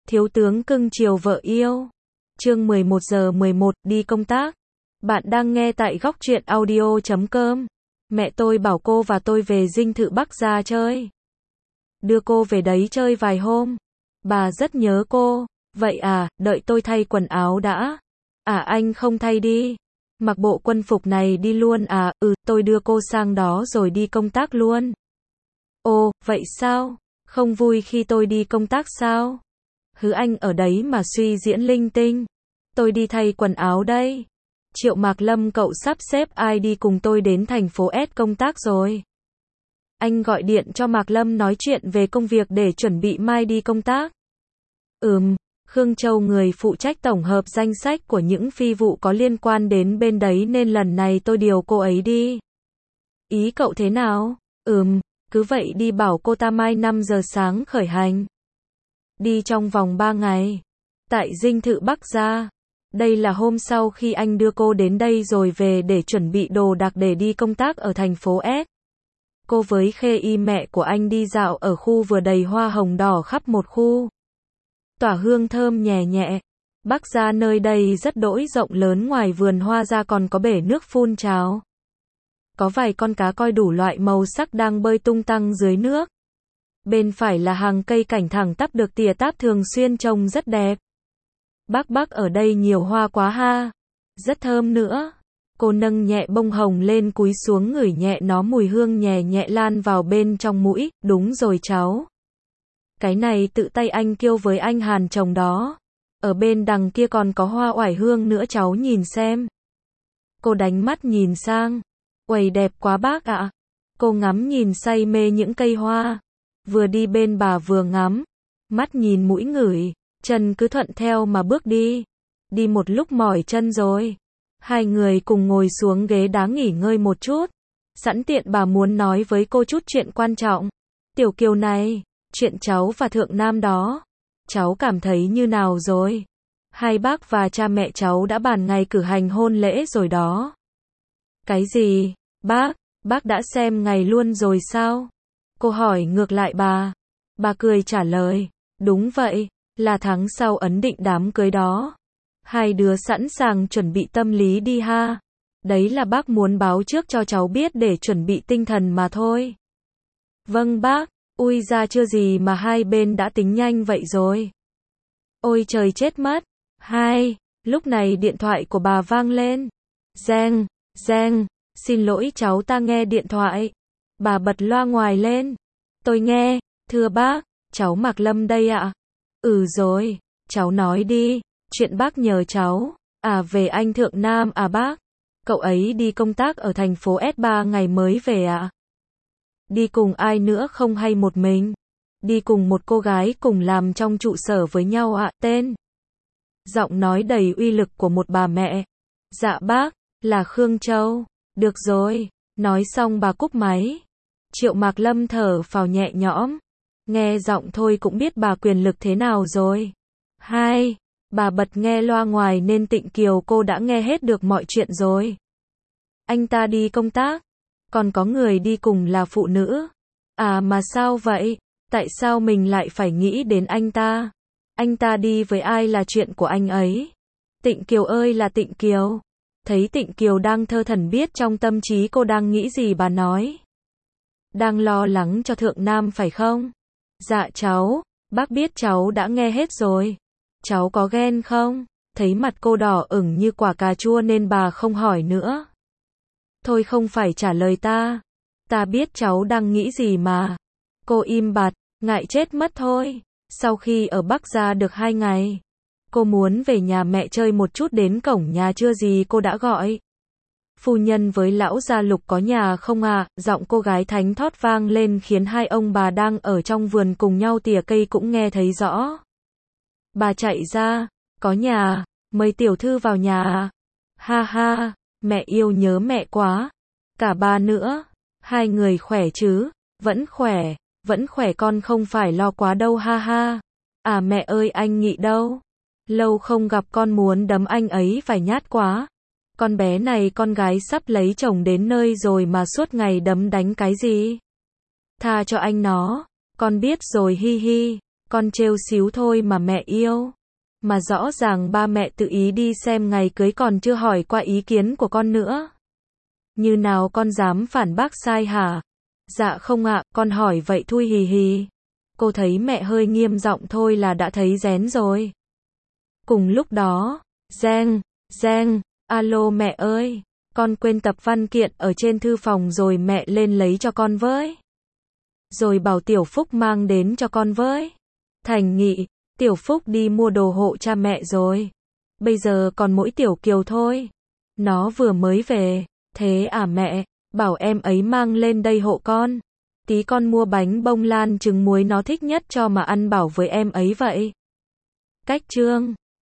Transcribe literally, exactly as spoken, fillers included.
Thiếu tướng cưng chiều vợ yêu. Chương mười một giờ mười một, đi công tác. Bạn đang nghe tại góc truyện audio chấm com. Mẹ tôi bảo cô và tôi về dinh thự Bắc ra chơi. Đưa cô về đấy chơi vài hôm. Bà rất nhớ cô. Vậy à, đợi tôi thay quần áo đã. À anh không thay đi. Mặc bộ quân phục này đi luôn à, ừ, tôi đưa cô sang đó rồi đi công tác luôn. Ồ, vậy sao? Không vui khi tôi đi công tác sao? Hứ anh ở đấy mà suy diễn linh tinh. Tôi đi thay quần áo đây. Triệu Mạc Lâm cậu sắp xếp ai đi cùng tôi đến thành phố S công tác rồi? Anh gọi điện cho Mạc Lâm nói chuyện về công việc để chuẩn bị mai đi công tác. Ừm, Khương Châu người phụ trách tổng hợp danh sách của những phi vụ có liên quan đến bên đấy nên lần này tôi điều cô ấy đi. Ý cậu thế nào? Ừm, cứ vậy đi bảo cô ta mai năm giờ sáng khởi hành. Đi trong vòng ba ngày. Tại dinh thự Bắc gia. Đây là hôm sau khi anh đưa cô đến đây rồi về để chuẩn bị đồ đạc để đi công tác ở thành phố S. Cô với Khê Y mẹ của anh đi dạo ở khu vừa đầy hoa hồng đỏ khắp một khu. Tỏa hương thơm nhẹ nhẹ. Bắc gia nơi đây rất đỗi rộng lớn, ngoài vườn hoa ra còn có bể nước phun trào. Có vài con cá coi đủ loại màu sắc đang bơi tung tăng dưới nước. Bên phải là hàng cây cảnh thẳng tắp được tỉa táp thường xuyên trông rất đẹp. Bác bác ở đây nhiều hoa quá ha. Rất thơm nữa. Cô nâng nhẹ bông hồng lên cúi xuống ngửi nhẹ nó, mùi hương nhẹ nhẹ lan vào bên trong mũi. Đúng rồi cháu. Cái này tự tay anh kêu với anh Hàn trồng đó. Ở bên đằng kia còn có hoa oải hương nữa, cháu nhìn xem. Cô đánh mắt nhìn sang. Uầy đẹp quá bác ạ. Cô ngắm nhìn say mê những cây hoa. Vừa đi bên bà vừa ngắm. Mắt nhìn mũi ngửi. Chân cứ thuận theo mà bước đi. Đi một lúc mỏi chân rồi. Hai người cùng ngồi xuống ghế đá nghỉ ngơi một chút. Sẵn tiện bà muốn nói với cô chút chuyện quan trọng. Tiểu Kiều này, chuyện cháu và Thượng Nam đó. Cháu cảm thấy như nào rồi? Hai bác và cha mẹ cháu đã bàn ngày cử hành hôn lễ rồi đó. Cái gì? Bác, bác đã xem ngày luôn rồi sao? Cô hỏi ngược lại bà. Bà cười trả lời. Đúng vậy, là tháng sau ấn định đám cưới đó. Hai đứa sẵn sàng chuẩn bị tâm lý đi ha. Đấy là bác muốn báo trước cho cháu biết để chuẩn bị tinh thần mà thôi. Vâng bác, ui ra chưa gì mà hai bên đã tính nhanh vậy rồi. Ôi trời chết mất. Hai, lúc này điện thoại của bà vang lên. Reng, reng, xin lỗi cháu ta nghe điện thoại. Bà bật loa ngoài lên. Tôi nghe, thưa bác, cháu Mạc Lâm đây ạ. Ừ rồi, cháu nói đi, chuyện bác nhờ cháu. À về anh Thượng Nam à bác? Cậu ấy đi công tác ở thành phố S ba ngày mới về ạ. Đi cùng ai nữa không hay một mình? Đi cùng một cô gái cùng làm trong trụ sở với nhau ạ. Tên? Giọng nói đầy uy lực của một bà mẹ. Dạ bác, là Khương Châu. Được rồi, nói xong bà cúp máy. Triệu Mạc Lâm thở phào nhẹ nhõm. Nghe giọng thôi cũng biết bà quyền lực thế nào rồi. Hai, bà bật nghe loa ngoài nên Tịnh Kiều cô đã nghe hết được mọi chuyện rồi. Anh ta đi công tác, còn có người đi cùng là phụ nữ. À mà sao vậy? Tại sao mình lại phải nghĩ đến anh ta? Anh ta đi với ai là chuyện của anh ấy. Tịnh Kiều ơi là Tịnh Kiều. Thấy Tịnh Kiều đang thơ thẩn biết trong tâm trí cô đang nghĩ gì, bà nói. Đang lo lắng cho Thượng Nam phải không? Dạ cháu, bác biết cháu đã nghe hết rồi. Cháu có ghen không? Thấy mặt cô đỏ ửng như quả cà chua nên bà không hỏi nữa. Thôi không phải trả lời ta. Ta biết cháu đang nghĩ gì mà. Cô im bặt, ngại chết mất thôi. Sau khi ở Bắc gia được hai ngày, cô muốn về nhà mẹ chơi một chút, đến cổng nhà chưa gì cô đã gọi. Phu nhân với lão gia Lục có nhà không à? Giọng cô gái thánh thót vang lên khiến hai ông bà đang ở trong vườn cùng nhau tỉa cây cũng nghe thấy rõ. Bà chạy ra, có nhà, mời tiểu thư vào nhà à? Ha ha, mẹ yêu nhớ mẹ quá. Cả ba nữa, hai người khỏe chứ? Vẫn khỏe, vẫn khỏe, con không phải lo quá đâu ha ha. À mẹ ơi anh Nghị đâu? Lâu không gặp con muốn đấm anh ấy vài nhát quá. Con bé này con gái sắp lấy chồng đến nơi rồi mà suốt ngày đấm đánh cái gì? Tha cho anh nó, con biết rồi hi hi. Con trêu xíu thôi mà mẹ yêu. Mà rõ ràng ba mẹ tự ý đi xem ngày cưới còn chưa hỏi qua ý kiến của con nữa. Như nào con dám phản bác sai hả? Dạ không ạ, con hỏi vậy thui hì hì. Cô thấy mẹ hơi nghiêm giọng thôi là đã thấy rén rồi. Cùng lúc đó, reng, reng, alo mẹ ơi, con quên tập văn kiện ở trên thư phòng rồi, mẹ lên lấy cho con với. Rồi bảo Tiểu Phúc mang đến cho con với. Thành Nghị, Tiểu Phúc đi mua đồ hộ cha mẹ rồi. Bây giờ còn mỗi Tiểu Kiều thôi. Nó vừa mới về. Thế à mẹ, bảo em ấy mang lên đây hộ con. Tí con mua bánh bông lan trứng muối nó thích nhất cho mà ăn bảo với em ấy vậy. Cách chương